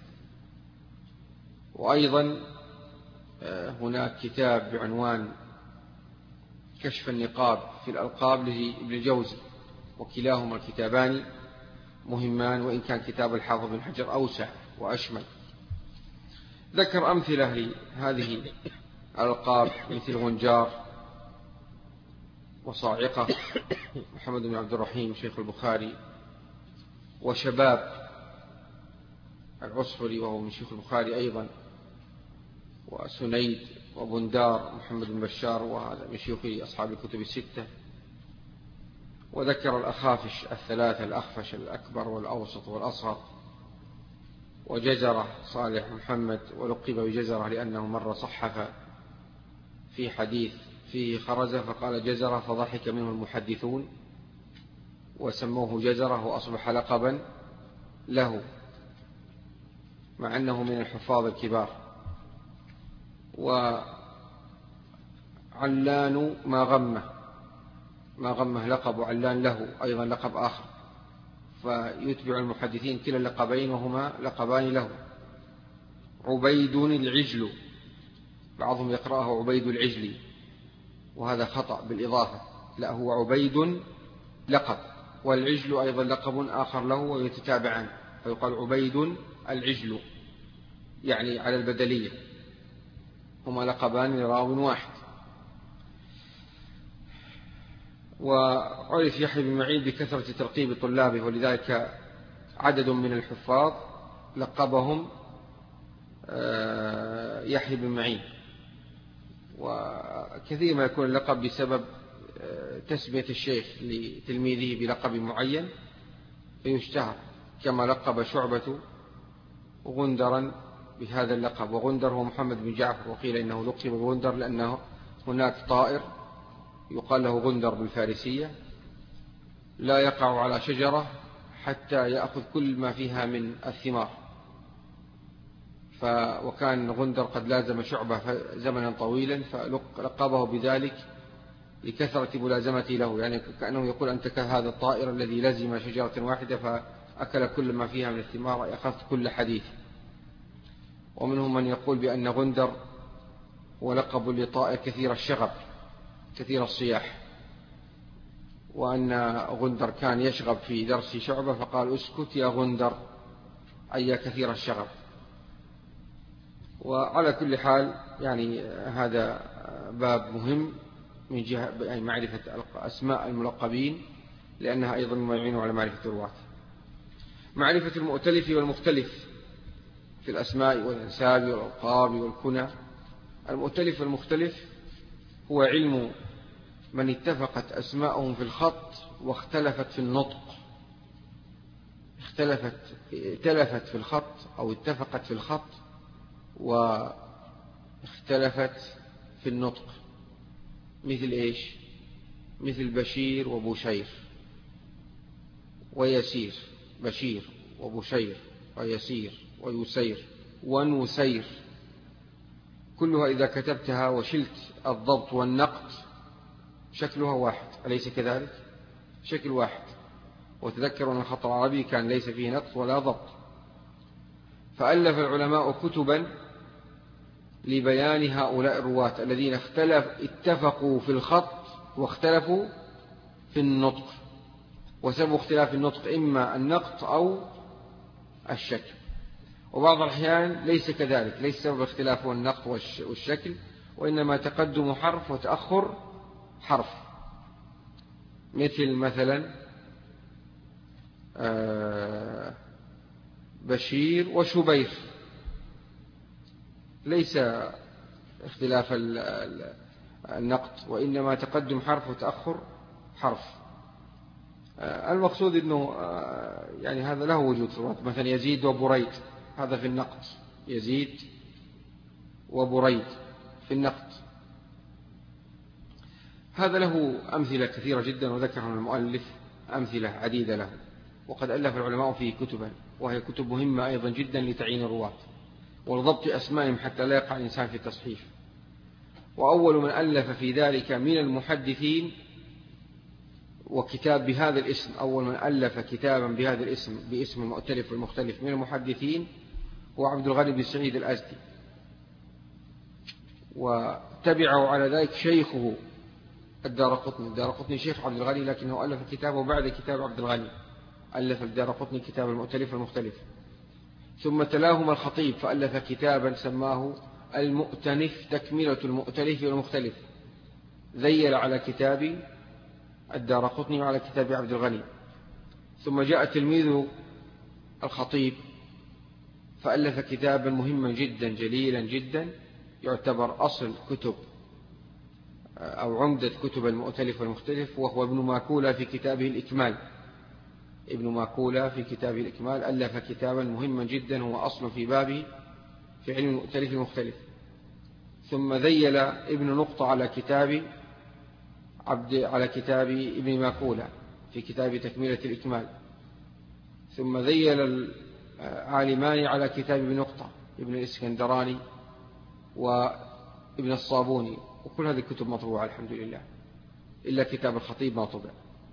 وأيضا هناك كتاب بعنوان كشف النقاب في الألقاب لابن الجوزي، وكلاهما الكتابان مهمان، وإن كان كتاب الحافظ ابن حجر أوسع وأشمل. ذكر أمثلة لهذه الألقاب مثل غنجار وصاعقة، محمد بن عبد الرحيم شيخ البخاري، وشباب العصفري وهو من شيخ البخاري أيضا، وسنيد وبندار محمد بن بشار وهذا من شيوخ أصحاب الكتب الستة. وذكر الأخافش الثلاثة: الأخفش الأكبر والأوسط والأصغر، وجزرة صالح محمد، ولقب بجزرة لأنه مرة صحف في حديث فيه خرزة فقال جزرة فضحك منه المحدثون وسموه جزرة وأصبح لقبا له مع أنه من الحفاظ الكبار. وعلان ما غمه، ما غمه لقب، علان له أيضا لقب آخر، فيتبع المحدثين كلا اللقبين وهما لقبان له. عبيد العجل، بعضهم يقرأه عبيد العجل وهذا خطأ بالإضافة، لا هو عبيد لقب، والعجل أيضا لقب آخر له ويتتابعان. فيقال عبيد العجل، يعني على البدلية، هما لقبان لراو واحد. وعرف يحيى بن معين بكثرة تلقيب طلابه، ولذلك عدد من الحفاظ لقبهم يحيى بن معين. وكثير ما يكون اللقب بسبب تسمية الشيخ لتلميذه بلقب معين فيشتهر، كما لقب شعبة غندرا بهذا اللقب، وغندر هو محمد بن جعفر، وقيل إنه لقب بغندر لأنه هناك طائر يقال له غندر بالفارسية لا يقع على شجرة حتى يأخذ كل ما فيها من الثمار، ف وكان غندر قد لازم شعبة زمنا طويلا فلقبه بذلك لكثرة ملازمته له، يعني كأنه يقول أنت كهذا الطائر الذي لزم شجرة واحدة فأكل كل ما فيها من الثمار، أخذت كل حديث. ومنهم من يقول بأن غندر ولقب لطائر كثير الشغب كثير الصياح، وأن غندر كان يشغب في درس شعبة فقال اسكت يا غندر أي كثير الشغب. وعلى كل حال يعني هذا باب مهم من جهة يعني معرفة أسماء الملقبين، لأنها أيضا ما يعين على معرفة الرواة. معرفة المؤتلف والمختلف في الأسماء والأنساب والألقاب والكنى. المؤتلف والمختلف هو علم من اتفقت أسماءهم في الخط واختلفت في النطق، اختلفت اتلفت في الخط أو اتفقت في الخط واختلفت في النطق. مثل إيش؟ مثل بشير وبشير ويسير، بشير وبشير ويسير ويسير ونسير، كلها إذا كتبتها وشلت الضبط والنقط شكلها واحد، أليس كذلك؟ شكل واحد. وتذكروا أن الخط العربي كان ليس فيه نقط ولا ضبط، فألف العلماء كتبا لبيان هؤلاء الرواة الذين اختلف اتفقوا في الخط واختلفوا في النطق، وسبب اختلاف النطق إما النقط أو الشكل. وبعض الأحيان ليس كذلك، ليس سبب اختلاف النقط والشكل، وإنما تقدم حرف وتأخر حرف. مثل مثلا بشير وشبير، ليس اختلاف النقط وإنما تقدم حرف وتأخر حرف. المقصود أنه يعني هذا له وجود في الوقت. مثلا يزيد وبريد، هذا في النقط، يزيد وبريد في النقط. هذا له أمثلة كثيرة جدا وذكرها المؤلف أمثلة عديدة له، وقد ألف العلماء فيه كتبا، وهي كتب مهمة أيضا جدا لتعيين الرواة ولضبط أسمائهم حتى لا يقع الإنسان في التصحيف. وأول من ألف في ذلك من المحدثين وكتاب بهذا الاسم، أول من ألف كتابا بهذا الاسم باسم المؤتلف والمختلف من المحدثين هو عبد الغني بن سعيد الأزدي، وتبعه على ذلك شيخه الدارقطني. الدارقطني شيخ عبد الغني لكنه ألف كتابه بعد كتاب عبد الغني، ألف الدارقطني كتاب المؤتلف والمختلف. ثم تلاهما الخطيب فألف كتابا سماه المؤتنف، تكملة المؤتلف والمختلف، ذيل على كتاب الدارقطني وعلى كتاب عبد الغني. ثم جاء تلميذ الخطيب فألف كتابا مهما جدا جليلا جدا، يعتبر أصل كتب أو عمدة كتب المؤتلف والمختلف، وهو ابن ماكولة في كتابه الإكمال. ابن ماكولة في كتابه الإكمال ألف كتابا مهما جدا هو أصل في بابه في علم المؤتلف والمختلف. ثم ذيل ابن نقطة على كتاب عبد على كتاب ابن ماكولة في كتاب تكملة الإكمال. ثم ذيل العالمان على كتاب ابن نقطة، ابن الإسكندراني وابن الصابوني، وكل هذه الكتب مطبوعة الحمد لله، إلا كتاب الخطيب ما طبع.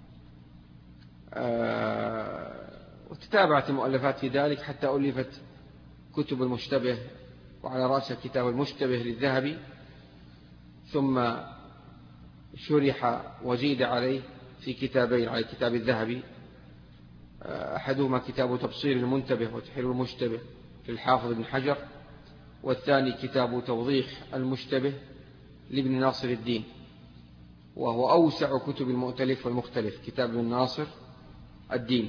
وتتابعت المؤلفات في ذلك حتى ألفت كتب المشتبه، وعلى رأس كتاب المشتبه للذهبي، ثم شرح وزيد عليه في كتابين، على كتاب الذهبي أحدهما كتاب تبصير المنتبه وتحرير المشتبه للحافظ ابن حجر، والثاني كتاب توضيح المشتبه لابن ناصر الدين، وهو أوسع كتب المؤتلف والمختلف كتاب ابن ناصر الدين.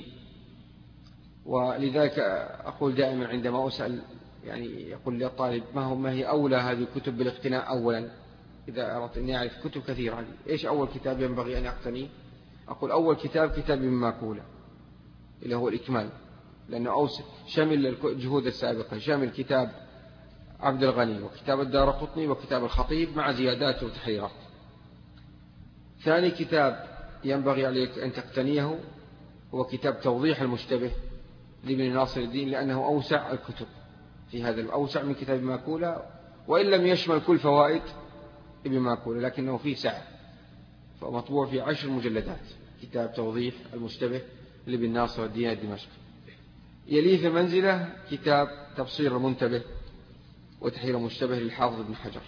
ولذلك أقول دائما عندما أسأل يعني يقول لي الطالب ما هو ما هي أولى هذه الكتب بالاقتناء أولا، إذا أردت أن أعرف كتب كثيرة إيش أول كتاب ينبغي أن أقتنيه، أقول أول كتاب كتاب ابن ماكولة اللي هو الإكمال، لأنه أوسع شمل الجهود السابقة، شمل كتاب عبد الغني وكتاب الدارقطني وكتاب الخطيب مع زيادات وتحريرات. ثاني كتاب ينبغي عليك أن تقتنيه هو كتاب توضيح المشتبه لابن ناصر الدين، لأنه أوسع الكتب في هذا، الأوسع من كتاب ماكولة، وإن لم يشمل كل فوائد ابن ماكولة لكنه فيه سعة، فمطبوع في عشر مجلدات كتاب توضيح المشتبه لابن ناصر الدين الدمشقي. يليه في منزله كتاب تبصير المنتبه وتحرير المشتبه للحافظ ابن حجر.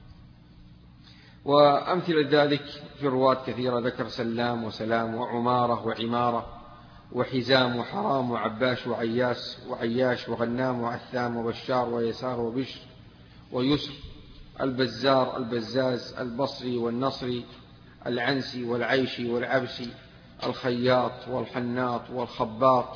وأمثلة ذلك في رواة كثيرة، ذكر سلام وسلام وعمارة وعمارة وحزام وحرام وعباش وعياس وعياش وغنام وعثام وبشار ويسار وبشر ويسر، البزار البزاز البصري والنصري، العنسي والعيشي والعبسي، الخياط والحناط والخباط.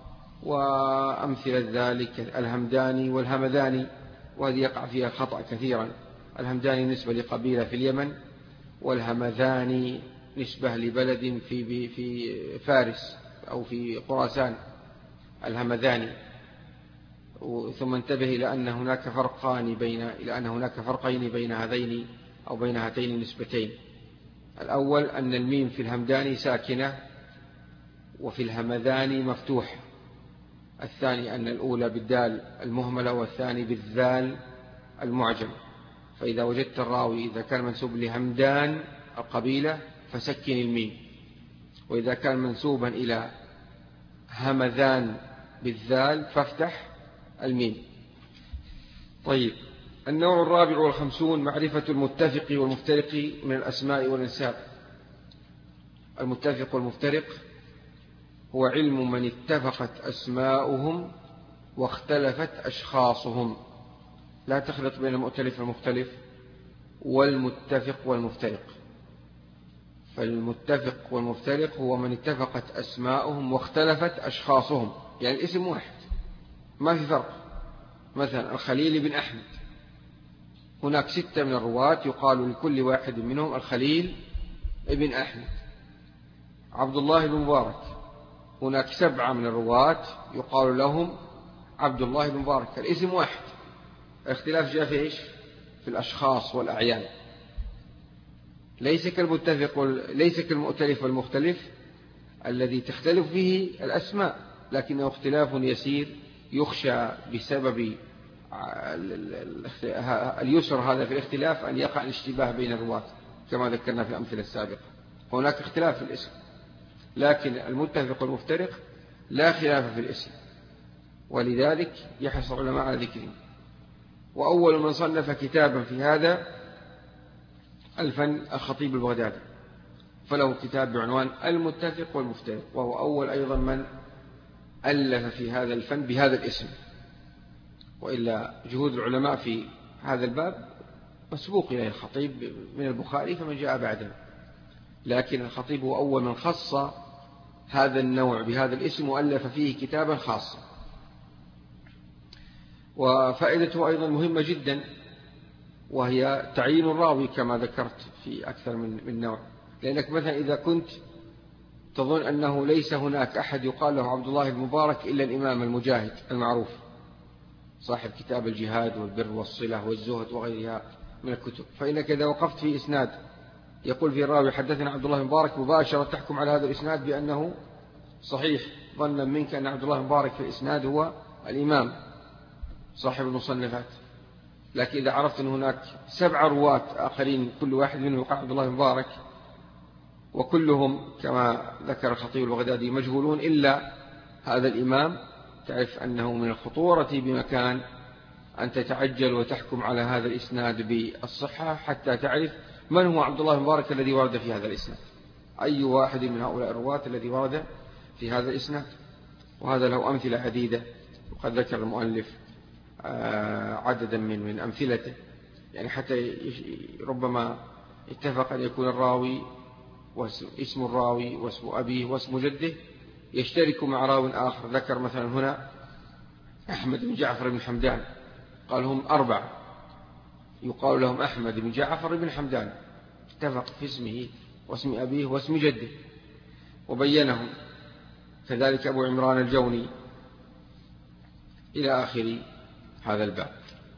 وأمثلة ذلك الهمداني والهمداني، وهذه يقع فيها خطأ كثيرا، الهمداني نسبة لقبيلة في اليمن، والهمذاني نسبة لبلد في في فارس أو في خراسان، الهمذاني. ثم انتبه إلى أن هناك فرقان بين إلى أن هناك فرقين بين هذين أو بين هاتين النسبتين. الأول أن الميم في الهمداني ساكنة وفي الهمذاني مفتوح، الثاني أن الأولى بالدال المهملة والثاني بالذال المعجم. فإذا وجدت الراوي إذا كان منسوب لهمدان القبيلة فسكن الميم، وإذا كان منسوبا إلى همذان بالذال فافتح الميم. طيب، النوع الرابع والخمسون معرفة المتفق والمفترق من الأسماء والأنساب. المتفق والمفترق هو علم من اتفقت أسماؤهم واختلفت أشخاصهم، لا تخلط بين المؤتلف والمختلف والمتفق والمفترق. فالمتفق والمفترق هو من اتفقت أسماؤهم واختلفت أشخاصهم، يعني الاسم واحد ما في فرق. مثلا الخليل بن أحمد، هناك ستة من الرواة يقال لكل واحد منهم الخليل بن أحمد. عبد الله بن مبارك، هناك سبعة من الرواة يقال لهم عبد الله بن مبارك، الاسم واحد، الاختلاف جاء في إيش؟ في الأشخاص والأعيان. ليس كالمتفق ليس كالمؤتلف والمختلف الذي تختلف فيه الأسماء، لكنه اختلاف يسير يخشى بسبب اليسر هذا في الاختلاف أن يقع الاشتباه بين الرواة كما ذكرنا في الأمثلة السابقة. هناك اختلاف في الاسم، لكن المتفق والمفترق لا خلاف في الاسم، ولذلك يحرص العلماء على ذكره. وأول من صنف كتابا في هذا الفن الخطيب البغدادي، فله كتاب بعنوان المتفق والمفترق، وهو أول أيضا من ألف في هذا الفن بهذا الاسم. وإلا جهود العلماء في هذا الباب مسبوق إليه الخطيب من البخاري فمن جاء بعده، لكن الخطيب هو أول من خص هذا النوع بهذا الاسم وألف فيه كتابا خاصا. وفائدته أيضا مهمة جدا، وهي تعيين الراوي كما ذكرت في أكثر من من نوع. لأنك مثلا إذا كنت تظن أنه ليس هناك أحد يقال له عبد الله المبارك إلا الإمام المجاهد المعروف صاحب كتاب الجهاد والبر والصلة والزهد وغيرها من الكتب، فإنك إذا وقفت في إسناد يقول في الراوي حدثنا عبد الله المبارك، مباشرة تحكم على هذا الإسناد بأنه صحيح، ظنا منك أن عبد الله المبارك في الإسناد هو الإمام صاحب المصنفات. لكن إذا عرفت أن هناك سبع رواة آخرين كل واحد منهم يقع عبد الله المبارك وكلهم كما ذكر الخطيب البغدادي مجهولون إلا هذا الإمام، تعرف أنه من الخطورة بمكان أن تتعجل وتحكم على هذا الإسناد بالصحة حتى تعرف من هو عبد الله المبارك الذي ورد في هذا الإسناد، أي واحد من هؤلاء الرواة الذي ورد في هذا الإسناد. وهذا له أمثلة عديدة، وقد ذكر المؤلف عددا من من أمثلته، يعني حتى ربما اتفق أن يكون الراوي واسم الراوي واسم أبيه واسم جده يشترك مع راو آخر. ذكر مثلا هنا أحمد بن جعفر بن حمدان، قال هم أربعة يقال لهم أحمد بن جعفر بن حمدان، اتفق في اسمه واسم أبيه واسم جده وبينهم. كذلك أبو عمران الجوني إلى آخر هذا الباب.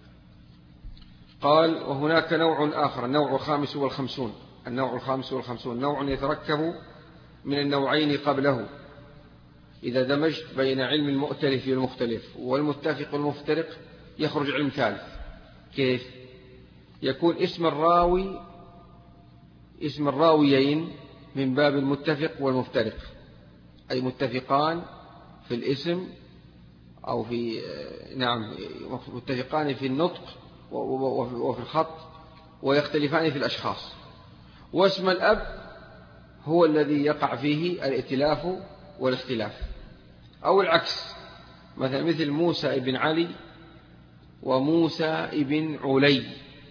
قال وهناك نوع آخر، النوع الخامس والخمسون. النوع الخامس والخمسون نوع يتركب من النوعين قبله إذا دمجت بين علم المؤتلف والمختلف والمتفق والمفترق يخرج علم ثالث. كيف؟ يكون اسم الراوي اسم الراويين من باب المتفق والمفترق، أي متفقان في الاسم أو في نعم متفقان في النطق وفي الخط ويختلفان في الأشخاص. واسم الأب هو الذي يقع فيه الائتلاف والاختلاف، أو العكس، مثلا مثل موسى ابن علي وموسى ابن علي.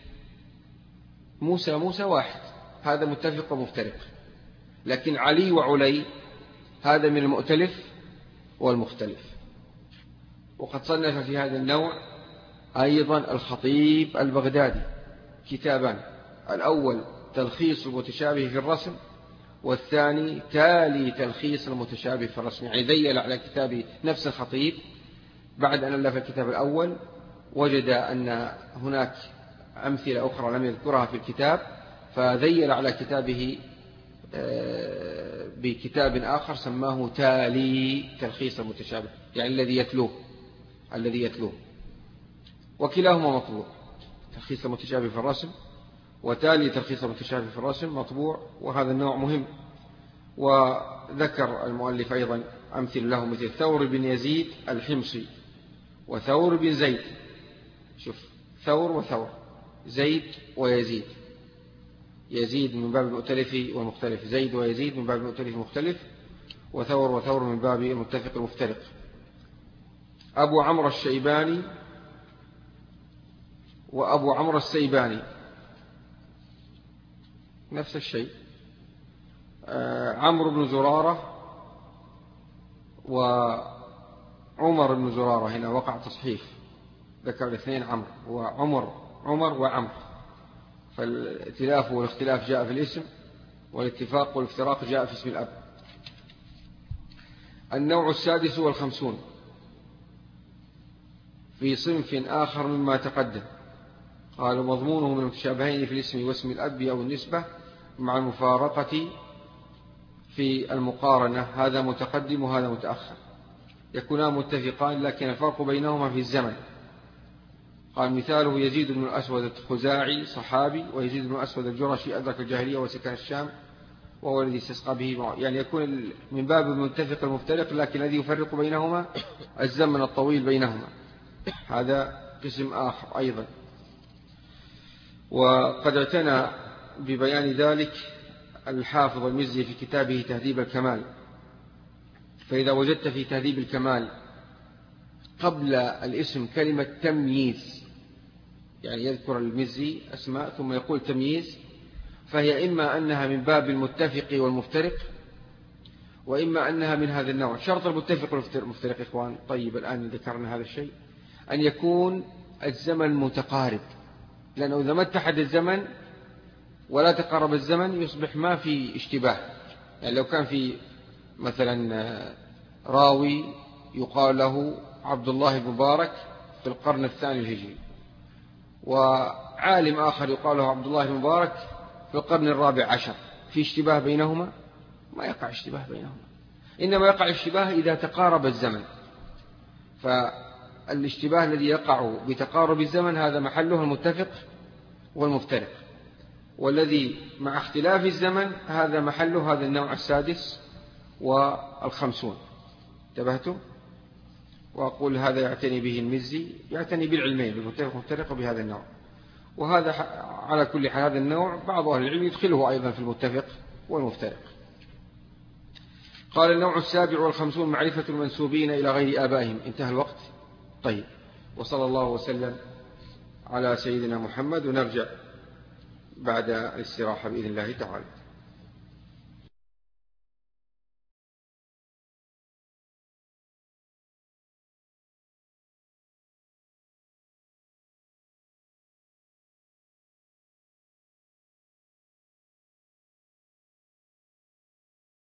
موسى موسى واحد، هذا متفق ومفترق، لكن علي وعلي هذا من المؤتلف والمختلف. وقد صنف في هذا النوع أيضا الخطيب البغدادي كتابان، الأول تلخيص المتشابه في الرسم، والثاني تالي تلخيص المتشابه في الرسم. يعني ذيل على كتاب نفس الخطيب بعد أن ألف الكتاب الأول، وجد أن هناك أمثلة أخرى لم يذكرها في الكتاب، فذيل على كتابه بكتاب آخر سماه تالي تلخيص المتشابه، يعني الذي يتلوه الذي يتلوه وكلاهما مطبوع، تلخيص المتشابه في الرسم وتالي تلخيص المتشابه في الرسم مطبوع. وهذا النوع مهم. وذكر المؤلف أيضا أمثل له مثل ثور بن يزيد الحمصي وثور بن زيد. شوف، ثور وثور، زيد ويزيد، يزيد من باب المؤتلف والمختلف، زيد ويزيد من باب المؤتلف والمختلف، وثور وثور من باب المتفق المفترق. أبو عمرو الشيباني وأبو عمرو السيباني نفس الشيء. عمرو بن زرارة وعمر بن زرارة، هنا وقع تصحيف، ذكر الاثنين عمرو وعمر، عمر وعمر، فالائتلاف والاختلاف جاء في الاسم، والاتفاق والافتراق جاء في اسم الأب. النوع السادس والخمسون في صنف آخر مما تقدم، قال مضمونه من المتشابهين في الاسم واسم الأب أو النسبة مع المفارقة في المقارنة، هذا متقدم وهذا متأخر، يكونان متفقان لكن الفرق بينهما في الزمن. قال مثاله يزيد بن الأسود الخزاعي صحابي، ويزيد بن الأسود الجرشي أدرك الجاهلية وسكن الشام وهو الذي استسقى به، يعني يكون من باب المتفق المفترق، لكن الذي يفرق بينهما الزمن الطويل بينهما، هذا قسم آخر أيضا. وقد اعتنى ببيان ذلك الحافظ المزي في كتابه تهذيب الكمال، فإذا وجدت في تهذيب الكمال قبل الاسم كلمة تمييز، يعني يذكر المزي أسماء ثم يقول تمييز، فهي إما أنها من باب المتفق والمفترق، وإما أنها من هذا النوع. شرط المتفق والمفترق إخوان، طيب الآن ذكرنا هذا الشيء، أن يكون الزمن متقارب، لأنه إذا ما اتحد الزمن ولا تقارب الزمن يصبح ما في اشتباه. يعني لو كان في مثلا راوي يقال له عبد الله المبارك في القرن الثاني الهجري، وعالم آخر يقال له عبد الله المبارك في القرن الرابع عشر، في اشتباه بينهما؟ ما يقع اشتباه بينهما، إنما يقع اشتباه إذا تقارب الزمن. فالاشتباه الذي يقع بتقارب الزمن هذا محله المتفق والمفترق، والذي مع اختلاف الزمن هذا محله هذا النوع السادس والخمسون. انتبهتم؟ وأقول هذا يعتني به المزي، يعتني بالعلمين بالمتفق والمفترق وبهذا النوع. وهذا على كل حال هذا النوع بعض أهل العلم يدخله أيضا في المتفق والمفترق. قال النوع السابع والخمسون معرفة المنسوبين إلى غير آبائهم. انتهى الوقت. طيب، وصلى الله وسلم على سيدنا محمد، ونرجع بعد الاستراحة بإذن الله تعالى.